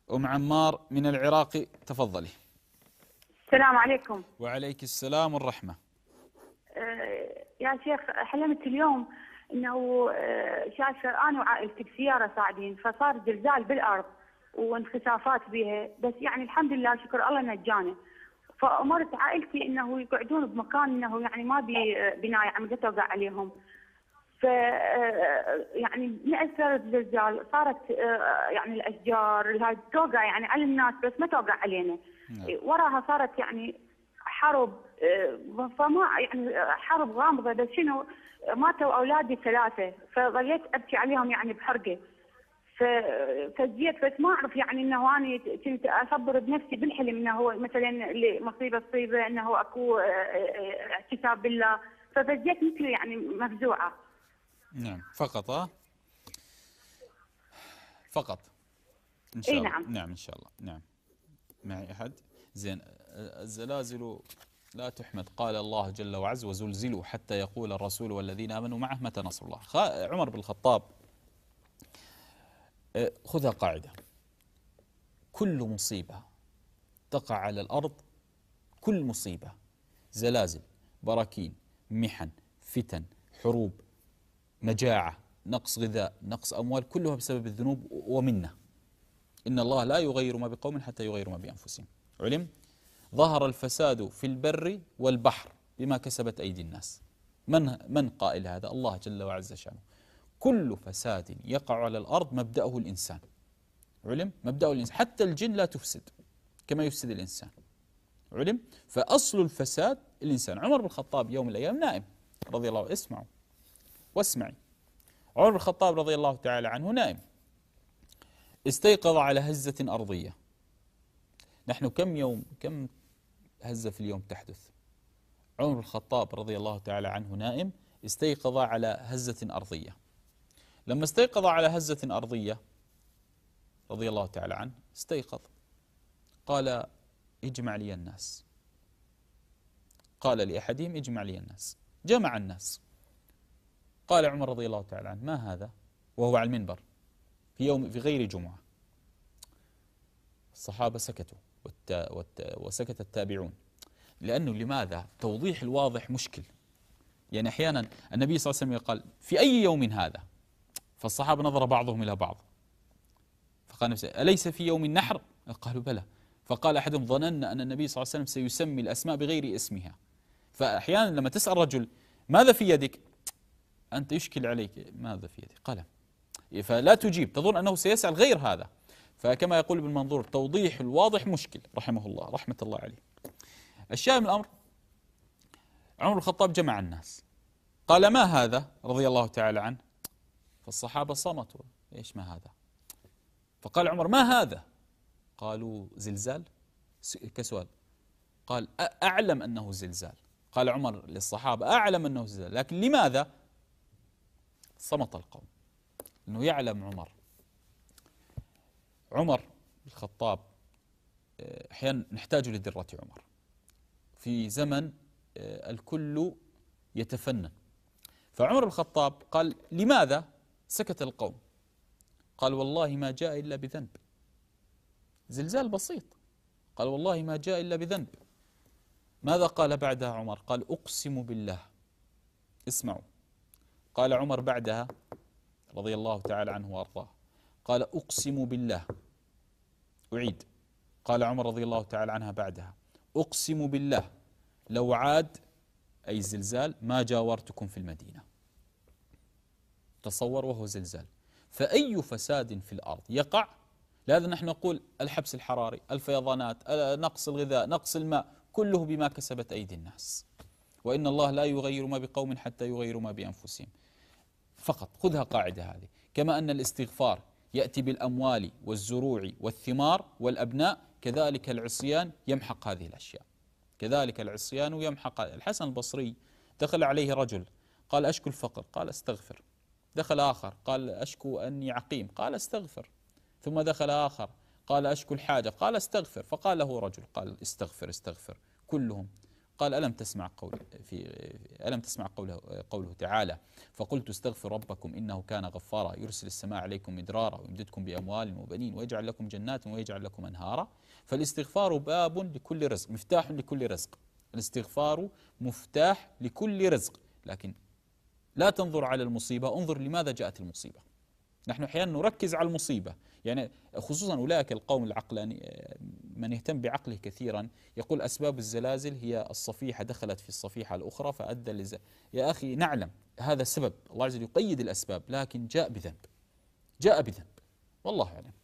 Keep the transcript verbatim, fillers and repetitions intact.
أم عمار من العراق، تفضلي. السلام عليكم. وعليك السلام والرحمة. آه يا شيخ، حلمت اليوم انه آه شاشه انا وعائلتي بسياره صاعدين، فصار زلزال بالارض وانخسافات بها، بس يعني الحمد لله شكر الله نجانا. فامرت عائلتي انه يقعدون بمكان انه يعني ما بي بنايه عم توقع عليهم. ف يعني من اثر الزلزال صارت يعني الاشجار هاي توقع يعني على الناس بس ما توقع علينا. نعم. وراها صارت يعني حرب، فما يعني حرب غامضه، بس شنو ماتوا اولادي ثلاثه، فظليت ابكي عليهم يعني بحرقه. فجيت بس ما اعرف يعني انه انا كنت اصبر بنفسي بالحلم انه هو مثلا مصيبه تصيبه انه اكو احتساب بالله، ففجيت مثل يعني مفزوعه. نعم فقط. ها فقط إن اي شاء الله. نعم. نعم إن شاء الله. نعم. معي أحد؟ زين. الزلازل لا تحمد، قال الله جل وعز وزلزلوا حتى يقول الرسول والذين آمنوا معه متى نصر الله. عمر بن الخطاب خذها قاعدة: كل مصيبة تقع على الأرض، كل مصيبة، زلازل، براكين، محن، فتن، حروب، مجاعة، نقص غذاء، نقص أموال، كلها بسبب الذنوب ومنه. إن الله لا يغير ما بقوم حتى يغيروا ما بأنفسهم. علم؟ ظهر الفساد في البر والبحر بما كسبت أيدي الناس. من من قائل هذا؟ الله جل وعز شانه. كل فساد يقع على الأرض مبدأه الإنسان. علم؟ مبدأه الإنسان. حتى الجن لا تفسد كما يفسد الإنسان. علم؟ فأصل الفساد الإنسان. عمر بن الخطاب يوم من الأيام نائم رضي الله عنه، اسمعوا واسمعي. عمر بن الخطاب رضي الله تعالى عنه نائم، استيقظ على هزة أرضية. نحن كم يوم كم هزة في اليوم تحدث؟ عمر بن الخطاب رضي الله تعالى عنه نائم، استيقظ على هزة أرضية. لما استيقظ على هزة أرضية رضي الله تعالى عنه، استيقظ قال: اجمع لي الناس. قال لأحدهم: اجمع لي الناس. جمع الناس. قال عمر رضي الله تعالى عنه: ما هذا؟ وهو على المنبر في يوم في غير جمعة. الصحابة سكتوا والت... والت... وسكت التابعون. لأنه لماذا؟ توضيح الواضح مشكل. يعني أحيانا النبي صلى الله عليه وسلم قال: في أي يوم هذا؟ فالصحابة نظر بعضهم إلى بعض فقال نفسه: أليس في يوم النحر؟ قالوا: بلى. فقال أحدهم: ظننا أن النبي صلى الله عليه وسلم سيسمي الأسماء بغير اسمها. فأحيانا لما تسأل رجل: ماذا في يدك؟ أنت يشكل عليك ماذا في يدك؟ قلم. فلا تجيب، تظن أنه سيسأل غير هذا. فكما يقول ابن منظور: توضيح الواضح مشكل، رحمه الله رحمة الله عليه. الشاهد من الأمر، عمر بن الخطاب جمع الناس، قال: ما هذا؟ رضي الله تعالى عنه. فالصحابة صمتوا: إيش ما هذا؟ فقال عمر: ما هذا؟ قالوا: زلزال. كسؤال. قال: أعلم أنه زلزال. قال عمر للصحابة: أعلم أنه زلزال، لكن لماذا؟ صمت القوم، أنه يعلم عمر. عمر الخطاب أحيانا نحتاج لذرة عمر في زمن الكل يتفنن. فعمر الخطاب قال: لماذا؟ سكت القوم. قال: والله ما جاء إلا بذنب. زلزال بسيط. قال: والله ما جاء إلا بذنب. ماذا قال بعدها عمر؟ قال: أقسم بالله. اسمعوا. قال عمر بعدها رضي الله تعالى عنه وأرضاه، قال: أقسم بالله. أعيد. قال عمر رضي الله تعالى عنها بعدها: أقسم بالله لو عاد، أي الزلزال، ما جاورتكم في المدينة. تصور وهو زلزال. فأي فساد في الأرض يقع، لهذا نحن نقول الحبس الحراري، الفيضانات، نقص الغذاء، نقص الماء، كله بما كسبت أيدي الناس. وإن الله لا يغير ما بقوم حتى يغيروا ما بأنفسهم. فقط خذها قاعدة هذه. كما أن الاستغفار يأتي بالأموال والزروع والثمار والأبناء، كذلك العصيان يمحق هذه الأشياء. كذلك العصيان يمحق. الحسن البصري دخل عليه رجل قال: أشكو الفقر. قال: استغفر. دخل آخر قال: أشكو أني عقيم. قال: استغفر. ثم دخل آخر قال: أشكو الحاجة. قال: استغفر. فقال له رجل قال: استغفر استغفر. كلهم قال ألم تسمع قول في ألم تسمع قوله قوله تعالى فقلت استغفر ربكم إنه كان غفارا يرسل السماء عليكم مدرارا ويمددكم بأموال وبنين ويجعل لكم جنات ويجعل لكم أنهارا. فالاستغفار باب لكل رزق، مفتاح لكل رزق. الاستغفار مفتاح لكل رزق، لكن لا تنظر على المصيبة، انظر لماذا جاءت المصيبة. نحن أحيانا نركز على المصيبة، يعني خصوصا أولئك القوم العقلاني من يهتم بعقله كثيرا يقول أسباب الزلازل هي الصفيحة دخلت في الصفيحة الأخرى فأدى لز... يا أخي نعلم هذا سبب، الله عز وجل يقيد الأسباب، لكن جاء بذنب، جاء بذنب، والله أعلم.